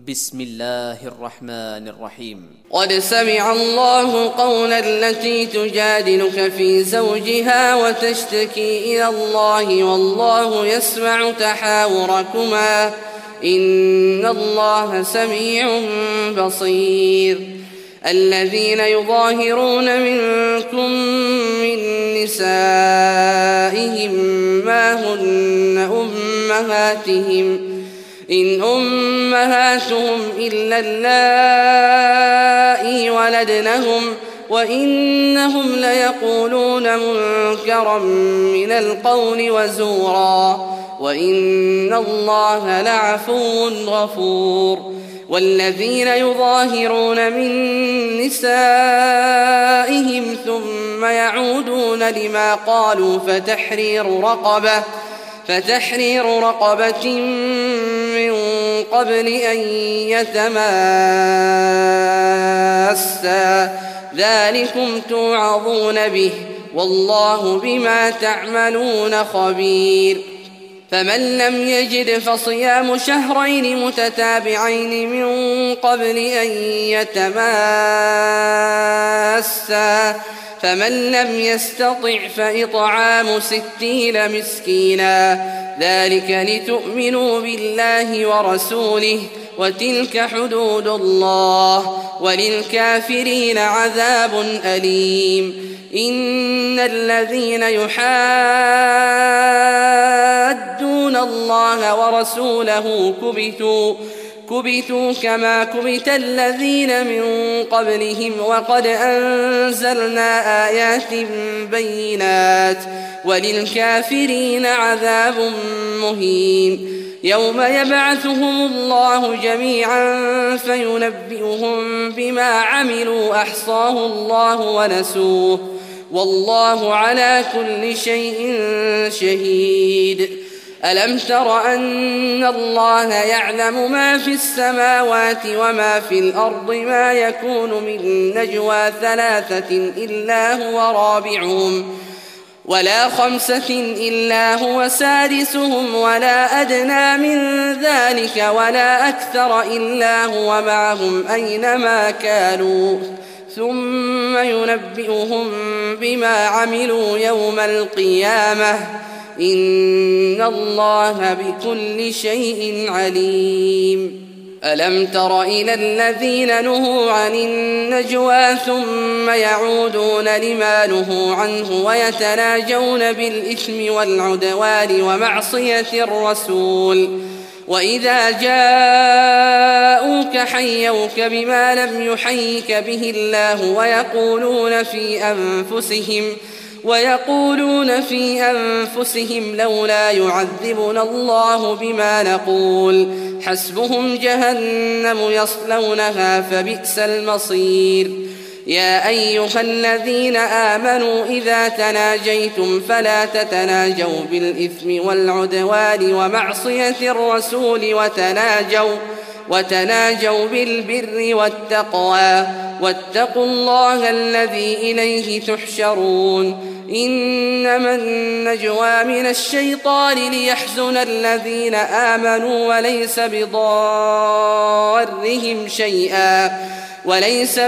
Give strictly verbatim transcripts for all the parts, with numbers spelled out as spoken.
بسم الله الرحمن الرحيم. قد سمع الله قول التي تجادلك في زوجها وتشتكي إلى الله والله يسمع تحاوركما إن الله سميع بصير. الذين يظاهرون منكم من نسائهم ما هن أمهاتهم إن أمهاتهم إلا اللائي ولدنهم وإنهم ليقولون منكرا من القول وزورا وإن الله لعفو غفور. والذين يظاهرون من نسائهم ثم يعودون لما قالوا فتحرير رقبة فتحرير رقبة من قبل أن يتماسا ذلكم توعظون به والله بما تعملون خبير. فمن لم يجد فصيام شهرين متتابعين من قبل أن يتماسا فمن لم يستطع فإطعام ستين مسكينا ذلك لتؤمنوا بالله ورسوله وتلك حدود الله وللكافرين عذاب أليم. إن الذين يحادون الله ورسوله كبتوا كبتوا كما كبت الذين من قبلهم وقد أنزلنا آيات بينات وللكافرين عذاب مهين. يوم يبعثهم الله جميعا فينبئهم بما عملوا أحصاه الله ونسوه والله على كل شيء شهيد. ألم تر أن الله يعلم ما في السماوات وما في الأرض ما يكون من نجوى ثلاثة إلا هو رابعهم ولا خمسة إلا هو سادسهم ولا أدنى من ذلك ولا أكثر إلا هو معهم أينما كانوا ثم ينبئهم بما عملوا يوم القيامة إن الله بكل شيء عليم. ألم تر إلى الذين نهوا عن النجوى ثم يعودون لما نهوا عنه ويتناجون بالإثم والعدوان ومعصية الرسول وإذا جاءوك حيوك بما لم يحيك به الله ويقولون في أنفسهم ويقولون في أنفسهم لولا يعذبنا الله بما نقول حسبهم جهنم يصلونها فبئس المصير. يا أيها الذين آمنوا إذا تناجيتم فلا تتناجوا بالإثم والعدوان ومعصية الرسول وتناجوا وتناجوا بالبر والتقوى واتقوا الله الذي إليه تحشرون. إنما النجوى من الشيطان ليحزن الذين آمنوا وليس بضارهم شيئا وليس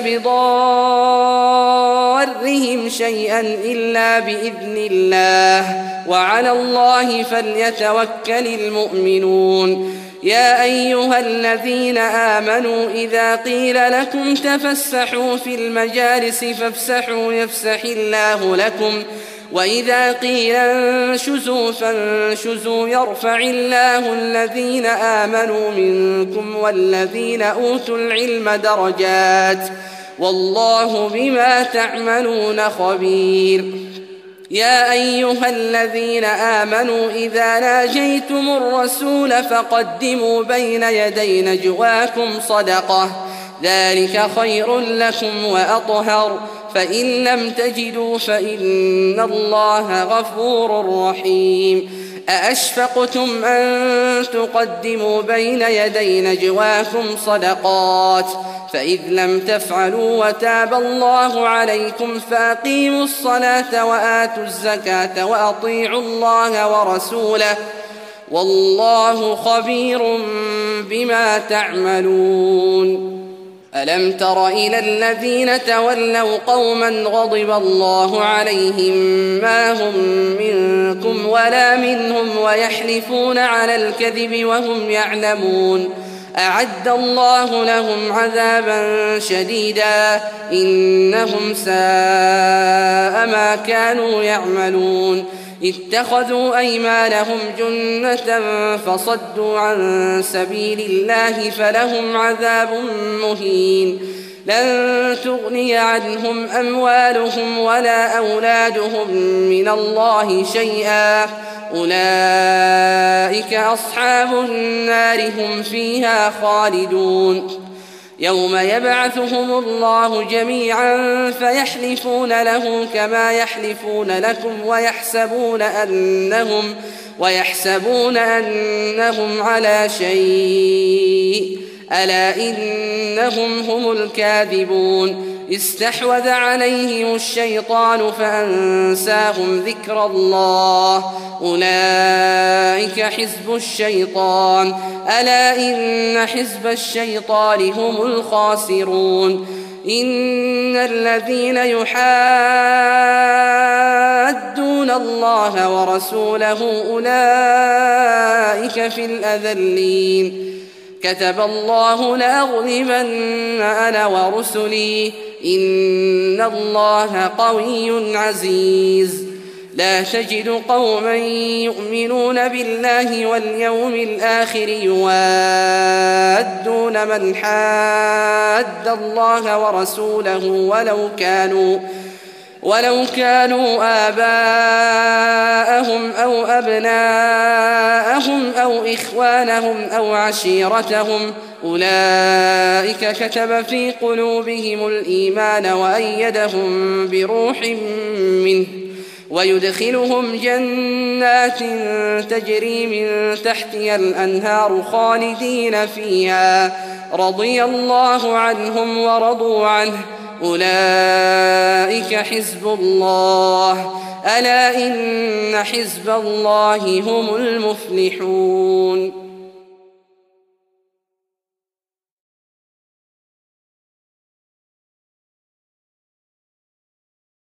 بضارهم شيئا إلا بإذن الله وعلى الله فليتوكل المؤمنون. يا أيها الذين آمنوا إذا قيل لكم تفسحوا في المجالس فافسحوا يفسح الله لكم وإذا قيل انشزوا فانشزوا يرفع الله الذين آمنوا منكم والذين أوتوا العلم درجات والله بما تعملون خبير. يا أيها الذين آمنوا إذا ناجيتم الرسول فقدموا بين يدي نجواكم صدقة ذلك خير لكم وأطهر فإن لم تجدوا فإن الله غفور رحيم. أأشفقتم أن تقدموا بين يدي نجواكم صدقات فإذ لم تفعلوا وتاب الله عليكم فأقيموا الصلاة وآتوا الزكاة وأطيعوا الله ورسوله والله خبير بما تعملون. ألم تر إلى الذين تولوا قوما غضب الله عليهم ما هم منكم ولا منهم ويحلفون على الكذب وهم يعلمون أعد الله لهم عذابا شديدا إنهم ساء ما كانوا يعملون. اتخذوا أيمانهم جنة فصدوا عن سبيل الله فلهم عذاب مهين. لن تغني عنهم أموالهم ولا أولادهم من الله شيئا أولئك أصحاب النار هم فيها خالدون. يوم يبعثهم الله جميعا فيحلفون له كما يحلفون لكم ويحسبون أنهم, ويحسبون أنهم على شيء ألا إنهم هم الكاذبون. استحوذ عليهم الشيطان فأنساهم ذكر الله أولئك حزب الشيطان ألا إن حزب الشيطان هم الخاسرون. إن الذين يحادون الله ورسوله أولئك في الأذلين. كتب الله لأغلبن أنا ورسلي إن الله قوي عزيز. لا تجد قوما يؤمنون بالله واليوم الآخر يوادون من حاد الله ورسوله ولو كانوا ولو كانوا آباءهم أو أبناءهم أو إخوانهم أو عشيرتهم أولئك كتب في قلوبهم الإيمان وأيدهم بروح منه ويدخلهم جنات تجري من تحتها الأنهار خالدين فيها رضي الله عنهم ورضوا عنه أولئك حزب الله ألا إن حزب الله هم المفلحون.